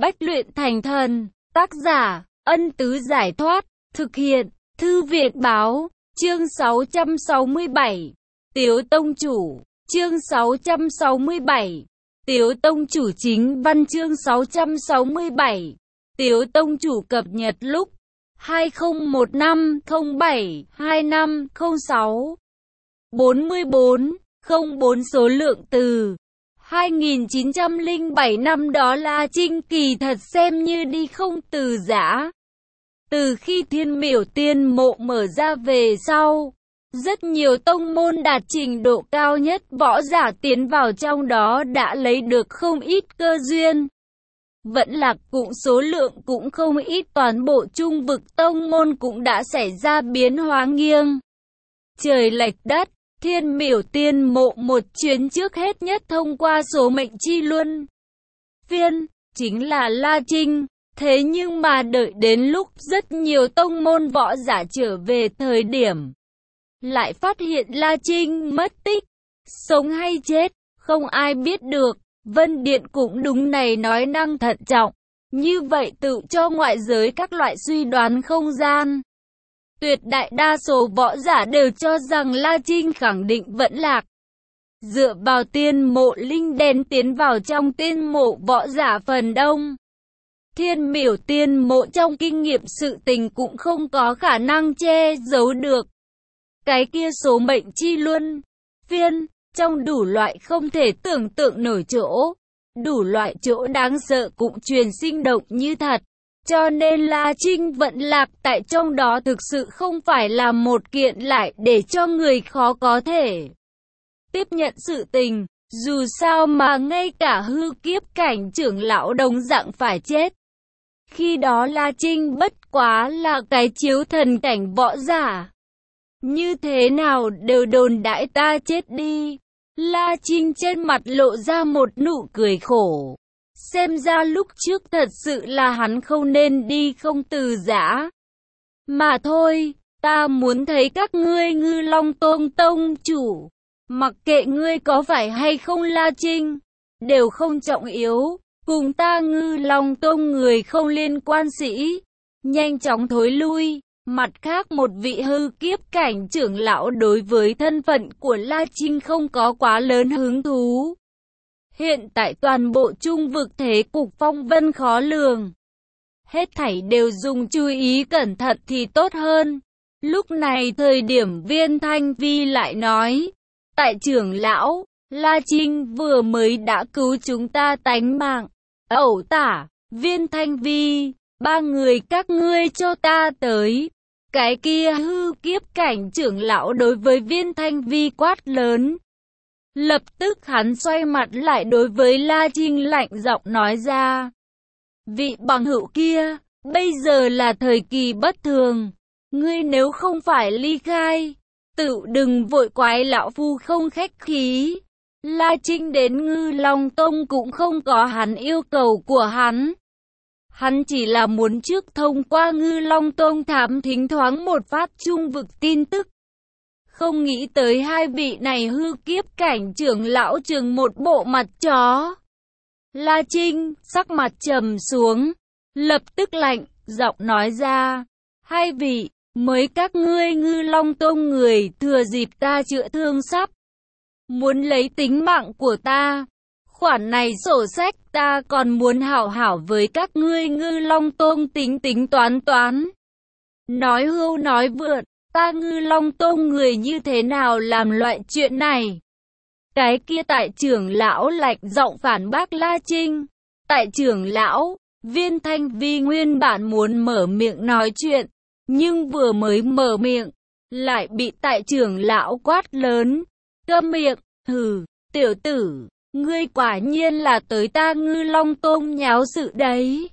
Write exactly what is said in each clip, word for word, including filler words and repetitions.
Bách luyện thành thần. Tác giả, Ân Tứ Giải Thoát. Thực hiện, Thư viện Báo. Chương sáu trăm sáu mươi bảy. Tiếu Tông Chủ. Chương sáu trăm sáu mươi bảy. Tiếu Tông Chủ chính văn. Chương sáu trăm sáu mươi bảy. Tiếu Tông Chủ cập nhật lúc hai không một năm không bảy hai năm không sáu. bốn mươi bốn, không bốn số lượng từ hai nghìn chín trăm lẻ bảy năm đó La Trinh kỳ thật xem như đi không từ giã. Từ khi Thiên Miểu Tiên Mộ mở ra về sau, rất nhiều tông môn đạt trình độ cao nhất võ giả tiến vào trong đó đã lấy được không ít cơ duyên. Vẫn Lạc cũng số lượng cũng không ít, toàn bộ trung vực tông môn cũng đã xảy ra biến hóa nghiêng trời lệch đất. Thiên Miểu Tiên Mộ một chuyến trước hết nhất thông qua số mệnh chi luân phiên, chính là La Trinh. Thế nhưng mà đợi đến lúc rất nhiều tông môn võ giả trở về thời điểm, lại phát hiện La Trinh mất tích, sống hay chết, không ai biết được. Vân Điện cũng đúng này nói năng thận trọng, như vậy tự cho ngoại giới các loại suy đoán không gian. Tuyệt đại đa số võ giả đều cho rằng La Trinh khẳng định vẫn lạc. Dựa vào tiên mộ linh đen tiến vào trong tiên mộ võ giả phần đông, Thiên Miểu Tiên Mộ trong kinh nghiệm sự tình cũng không có khả năng che giấu được. Cái kia số mệnh chi luân phiên, trong đủ loại không thể tưởng tượng nổi chỗ, đủ loại chỗ đáng sợ cũng truyền sinh động như thật. Cho nên La Trinh vẫn lạc tại trong đó thực sự không phải là một kiện lại để cho người khó có thể tiếp nhận sự tình. Dù sao mà ngay cả hư kiếp cảnh trưởng lão đồng dạng phải chết. Khi đó La Trinh bất quá là cái chiếu thần cảnh võ giả. Như thế nào đều đồn đãi ta chết đi. La Trinh trên mặt lộ ra một nụ cười khổ. Xem ra lúc trước thật sự là hắn không nên đi không từ giã. Mà thôi, ta muốn thấy các ngươi Ngư Long Tông Tông Chủ. Mặc kệ ngươi có phải hay không La Trinh, đều không trọng yếu. Cùng ta Ngư Long Tông người không liên quan sĩ, nhanh chóng thối lui. Mặt khác một vị hư kiếp cảnh trưởng lão đối với thân phận của La Trinh không có quá lớn hứng thú. Hiện tại toàn bộ trung vực thế cục phong vân khó lường. Hết thảy đều dùng chú ý cẩn thận thì tốt hơn. Lúc này thời điểm Viên Thanh Vi lại nói, tại trưởng lão, La Trinh vừa mới đã cứu chúng ta tánh mạng. Ẩu Tả, Viên Thanh Vi, ba người các ngươi cho ta tới. Cái kia hư kiếp cảnh trưởng lão đối với Viên Thanh Vi quát lớn. Lập tức hắn xoay mặt lại đối với La Trinh lạnh giọng nói ra. Vị bằng hữu kia, bây giờ là thời kỳ bất thường. Ngươi nếu không phải ly khai, tự đừng vội quái lão phu không khách khí. La Trinh đến Ngư Long Tông cũng không có hắn yêu cầu của hắn. Hắn chỉ là muốn trước thông qua Ngư Long Tông thám thính thoáng một phát trung vực tin tức. Không nghĩ tới hai vị này hư kiếp cảnh trưởng lão trừng một bộ mặt chó. La Trinh sắc mặt trầm xuống, lập tức lạnh giọng nói ra. Hai vị, mới các ngươi Ngư Long Tông người thừa dịp ta chữa thương sắp muốn lấy tính mạng của ta. Khoản này sổ sách ta còn muốn hảo hảo với các ngươi Ngư Long Tông tính tính toán toán. Nói hưu nói vượn, ta Ngư Long Tông người như thế nào làm loại chuyện này? Cái kia tại trưởng lão lạnh giọng phản bác La Trinh. Tại trưởng lão, Viên Thanh Vi nguyên bản muốn mở miệng nói chuyện, nhưng vừa mới mở miệng, lại bị tại trưởng lão quát lớn. Câm miệng, hừ, tiểu tử, ngươi quả nhiên là tới ta Ngư Long Tông nháo sự đấy.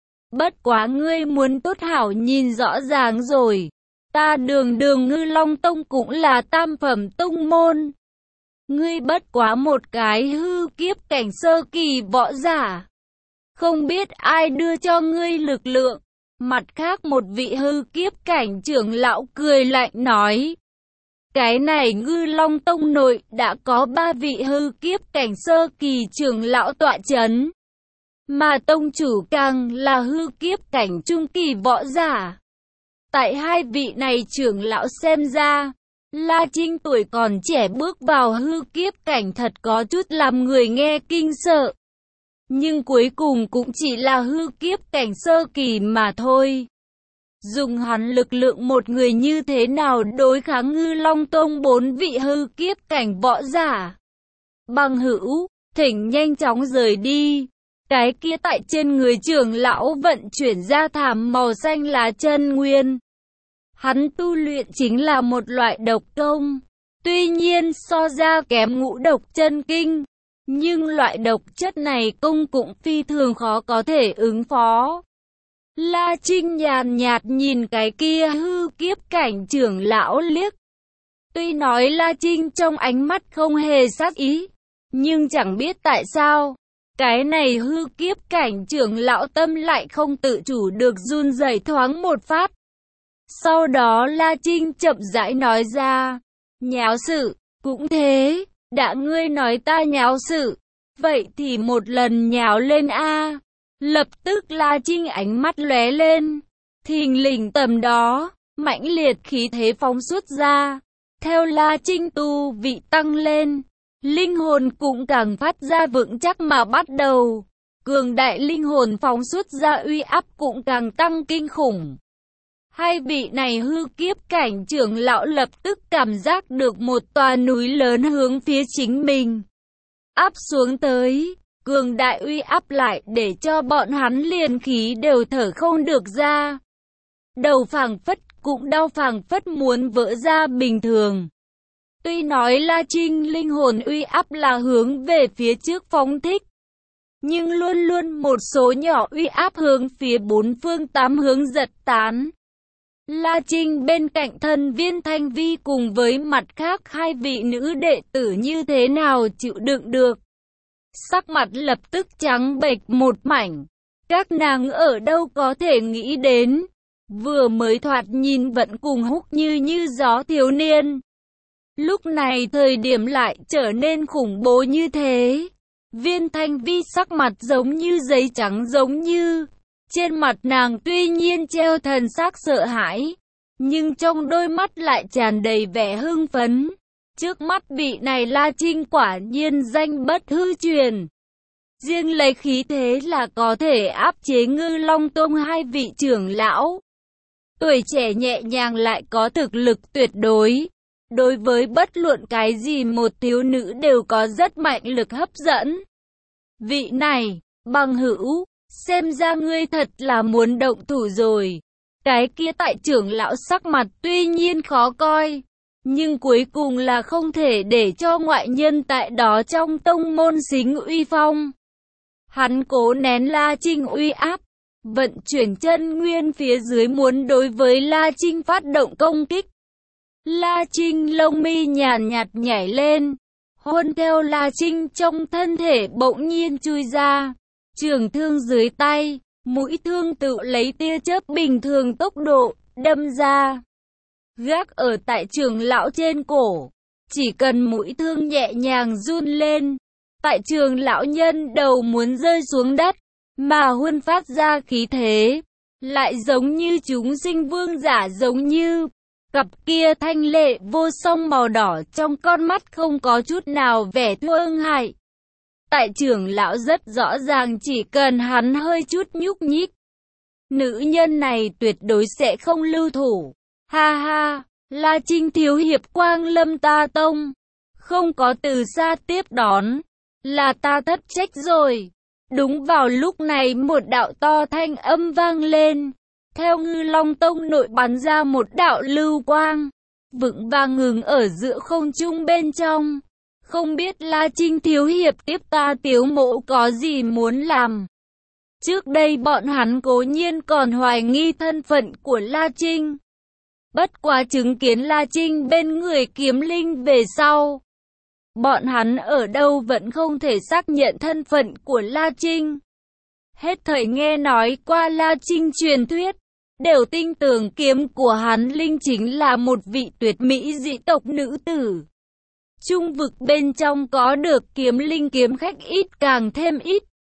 Bất quá ngươi muốn tốt hảo nhìn rõ ràng rồi. Ta đường đường Ngư Long Tông cũng là tam phẩm tông môn. Ngươi bất quá một cái hư kiếp cảnh sơ kỳ võ giả. Không biết ai đưa cho ngươi lực lượng. Mặt khác một vị hư kiếp cảnh trưởng lão cười lạnh nói. Cái này Ngư Long Tông nội đã có ba vị hư kiếp cảnh sơ kỳ trưởng lão tọa chấn. mà tông chủ càng là hư kiếp cảnh trung kỳ võ giả. Tại hai vị này trưởng lão xem ra, La Trinh tuổi còn trẻ bước vào hư kiếp cảnh thật có chút làm người nghe kinh sợ. Nhưng cuối cùng cũng chỉ là hư kiếp cảnh sơ kỳ mà thôi. Dùng hắn lực lượng một người như thế nào đối kháng Ngư Long Tông bốn vị hư kiếp cảnh võ giả. Bằng hữu, thỉnh nhanh chóng rời đi. Cái kia tại trên người trưởng lão vận chuyển ra thảm màu xanh lá chân nguyên. Hắn tu luyện chính là một loại độc công. Tuy nhiên so ra kém ngũ độc chân kinh. Nhưng loại độc chất này công cũng phi thường khó có thể ứng phó. La Trinh nhàn nhạt nhìn cái kia hư kiếp cảnh trưởng lão liếc. Tuy nói La Trinh trong ánh mắt không hề sát ý. Nhưng chẳng biết tại sao. Cái này hư kiếp cảnh trưởng lão tâm lại không tự chủ được run rẩy thoáng một phát. Sau đó La Trinh chậm rãi nói ra. Nháo sự, cũng thế, đã ngươi nói ta nháo sự. Vậy thì một lần nháo lên a. Lập tức La Trinh ánh mắt lóe lên. Thình lình tầm đó, mãnh liệt khí thế phóng xuất ra. Theo La Trinh tu vị tăng lên. Linh hồn cũng càng phát ra vững chắc mà bắt đầu. Cường đại linh hồn phóng xuất ra uy áp cũng càng tăng kinh khủng. Hai vị này hư kiếp cảnh trưởng lão lập tức cảm giác được một tòa núi lớn hướng phía chính mình áp xuống tới. Cường đại uy áp lại để cho bọn hắn liền khí đều thở không được ra. Đầu phảng phất cũng đau phảng phất muốn vỡ ra bình thường. Tuy nói La Trinh linh hồn uy áp là hướng về phía trước phóng thích, nhưng luôn luôn một số nhỏ uy áp hướng phía bốn phương tám hướng giật tán. La Trinh bên cạnh thân Viên Thanh Vi cùng với mặt khác hai vị nữ đệ tử như thế nào chịu đựng được. Sắc mặt lập tức trắng bệch một mảnh. Các nàng ở đâu có thể nghĩ đến. Vừa mới thoạt nhìn vẫn cùng húc như như gió thiếu niên. Lúc này thời điểm lại trở nên khủng bố như thế. Viên Thanh Vi sắc mặt giống như giấy trắng giống như. Trên mặt nàng tuy nhiên treo thần sắc sợ hãi. Nhưng trong đôi mắt lại tràn đầy vẻ hưng phấn. Trước mắt vị này La Trinh quả nhiên danh bất hư truyền. Riêng lấy khí thế là có thể áp chế Ngư Long Tông hai vị trưởng lão. Tuổi trẻ nhẹ nhàng lại có thực lực tuyệt đối. Đối với bất luận cái gì một thiếu nữ đều có rất mạnh lực hấp dẫn. Vị này, bằng hữu, xem ra ngươi thật là muốn động thủ rồi. Cái kia tại trưởng lão sắc mặt tuy nhiên khó coi. Nhưng cuối cùng là không thể để cho ngoại nhân tại đó trong tông môn xính uy phong. Hắn cố nén La Trinh uy áp, vận chuyển chân nguyên phía dưới muốn đối với La Trinh phát động công kích. La Trinh lông mi nhàn nhạt nhảy lên, hôn theo La Trinh trong thân thể bỗng nhiên chui ra, trường thương dưới tay, mũi thương tự lấy tia chớp bình thường tốc độ, đâm ra. Gác ở tại trưởng lão trên cổ, chỉ cần mũi thương nhẹ nhàng run lên, tại trường lão nhân đầu muốn rơi xuống đất, mà huân phát ra khí thế, lại giống như chúng sinh vương giả giống như, cặp kia thanh lệ vô song màu đỏ trong con mắt không có chút nào vẻ thương hại. Tại trưởng lão rất rõ ràng chỉ cần hắn hơi chút nhúc nhích, nữ nhân này tuyệt đối sẽ không lưu thủ. Ha ha, La Trinh thiếu hiệp quang lâm ta tông, không có từ xa tiếp đón, là ta thất trách rồi. Đúng vào lúc này một đạo to thanh âm vang lên, theo Ngư Long Tông nội bắn ra một đạo lưu quang, vững vàng ngừng ở giữa không trung bên trong. Không biết La Trinh thiếu hiệp tiếp ta Tiếu Mộ có gì muốn làm. Trước đây bọn hắn cố nhiên còn hoài nghi thân phận của La Trinh. Bất quá chứng kiến La Trinh bên người kiếm linh về sau, bọn hắn ở đâu vẫn không thể xác nhận thân phận của La Trinh. Hết thảy nghe nói qua La Trinh truyền thuyết, đều tin tưởng kiếm của hắn linh chính là một vị tuyệt mỹ dị tộc nữ tử. Trung vực bên trong có được kiếm linh kiếm khách ít càng thêm ít.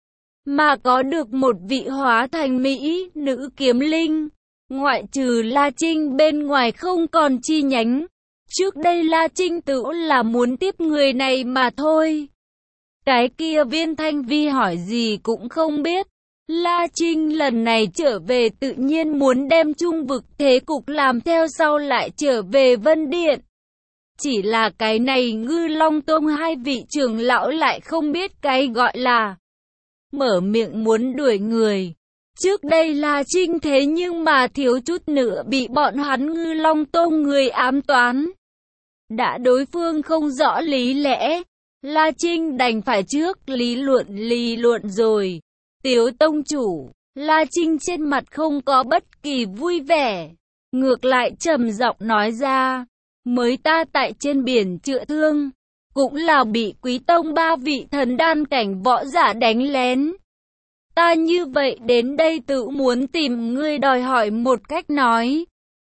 mà có được một vị hóa thành mỹ nữ kiếm linh. Ngoại trừ La Trinh bên ngoài không còn chi nhánh. Trước đây La Trinh tự là muốn tiếp người này mà thôi. Cái kia Viên Thanh Vi hỏi gì cũng không biết. La Trinh lần này trở về tự nhiên muốn đem trung vực thế cục làm theo, sau lại trở về Vân Điện. Chỉ là cái này Ngư Long Tông hai vị trưởng lão lại không biết cái gọi là mở miệng muốn đuổi người. Trước đây La Trinh thế nhưng mà thiếu chút nữa bị bọn hắn Ngư Long Tông người ám toán. Đã đối phương không rõ lý lẽ, La Trinh đành phải trước lý luận lý luận rồi. Tiếu tông chủ, La Trinh trên mặt không có bất kỳ vui vẻ, ngược lại trầm giọng nói ra, mới ta tại trên biển chữa thương, cũng là bị Quý Tông ba vị thần đan cảnh võ giả đánh lén. Ta như vậy đến đây tự muốn tìm ngươi đòi hỏi một cách nói.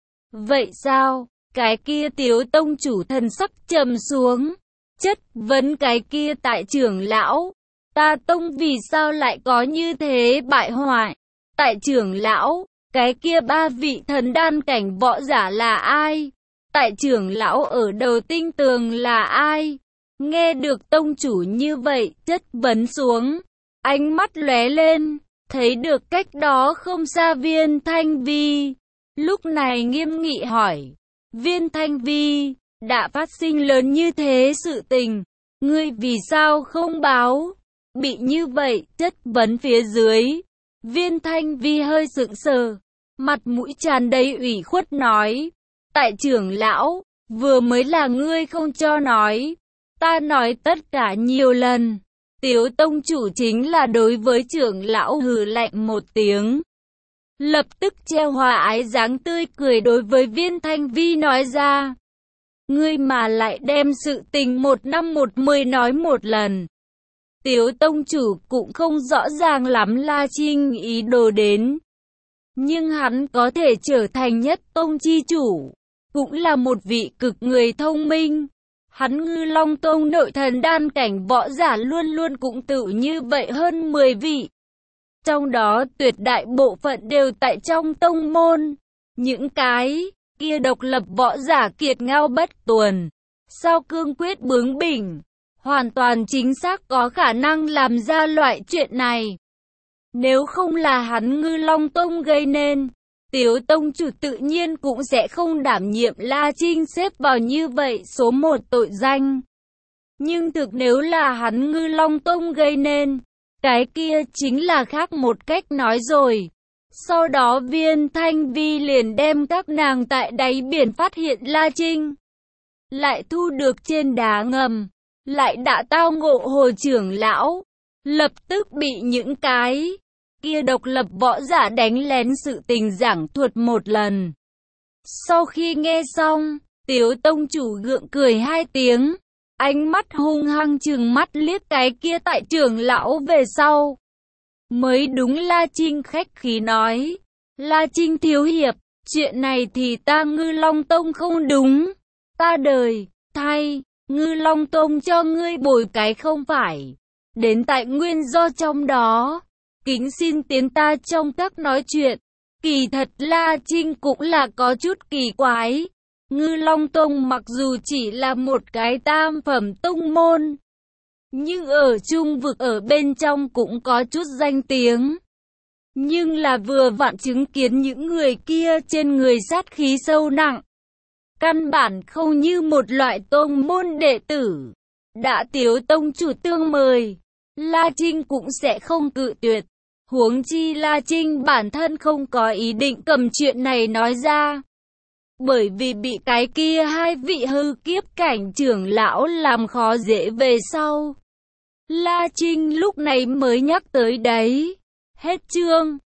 Vậy sao? Cái kia Tiếu tông chủ thần sắc trầm xuống, chất vấn cái kia tại trưởng lão. Ta tông vì sao lại có như thế bại hoại? Tại trưởng lão, cái kia ba vị thần đan cảnh võ giả là ai? Tại trưởng lão ở đầu tinh tường là ai? Nghe được tông chủ như vậy, chất vấn xuống, ánh mắt lóe lên, thấy được cách đó không xa Viên Thanh Vi. Lúc này nghiêm nghị hỏi, Viên Thanh Vi, đã phát sinh lớn như thế sự tình, ngươi vì sao không báo? Bị như vậy, chất vấn phía dưới, Viên Thanh Vi hơi sững sờ, mặt mũi tràn đầy ủy khuất nói, tại trưởng lão, vừa mới là ngươi không cho nói, ta nói tất cả nhiều lần. Tiếu tông chủ chính là đối với trưởng lão hừ lạnh một tiếng, lập tức treo hòa ái dáng tươi cười đối với Viên Thanh Vi nói ra, ngươi mà lại đem sự tình một năm một mười nói một lần. Tiếu tông chủ cũng không rõ ràng lắm La Trinh ý đồ đến, nhưng hắn có thể trở thành nhất tông chi chủ, cũng là một vị cực người thông minh. Hắn Ngư Long Tông nội thần đan cảnh võ giả luôn luôn cũng tự như vậy hơn mười vị. Trong đó tuyệt đại bộ phận đều tại trong tông môn. Những cái kia độc lập võ giả kiệt ngao bất tuần, sao cương quyết bướng bỉnh, hoàn toàn chính xác có khả năng làm ra loại chuyện này. Nếu không là hắn Ngư Long Tông gây nên, Tiếu tông chủ tự nhiên cũng sẽ không đảm nhiệm La Trinh xếp vào như vậy số một tội danh. Nhưng thực nếu là hắn Ngư Long Tông gây nên, cái kia chính là khác một cách nói rồi. Sau đó Viên Thanh Vi liền đem các nàng tại đáy biển phát hiện La Trinh, lại thu được trên đá ngầm, lại đã tao ngộ Hồ trưởng lão, lập tức bị những cái kia độc lập võ giả đánh lén sự tình giảng thuật một lần. Sau khi nghe xong, Tiếu tông chủ gượng cười hai tiếng, ánh mắt hung hăng trừng mắt liếc cái kia tại trưởng lão về sau. Mới đúng La Trinh khách khí nói, La Trinh thiếu hiệp, chuyện này thì ta Ngư Long Tông không đúng, ta đời, thay, Ngư Long Tông cho ngươi bồi cái không phải, đến tại nguyên do trong đó. Kính xin tiến ta trong các nói chuyện. Kỳ thật La Trinh cũng là có chút kỳ quái. Ngư Long Tông mặc dù chỉ là một cái tam phẩm tông môn, nhưng ở trung vực ở bên trong cũng có chút danh tiếng. Nhưng là vừa vặn chứng kiến những người kia trên người sát khí sâu nặng. Căn bản không như một loại tông môn đệ tử. Đã Tiếu tông chủ tương mời, La Trinh cũng sẽ không cự tuyệt. Huống chi La Trinh bản thân không có ý định cầm chuyện này nói ra. Bởi vì bị cái kia hai vị hư kiếp cảnh trưởng lão làm khó dễ về sau. La Trinh lúc này mới nhắc tới đấy. Hết chương.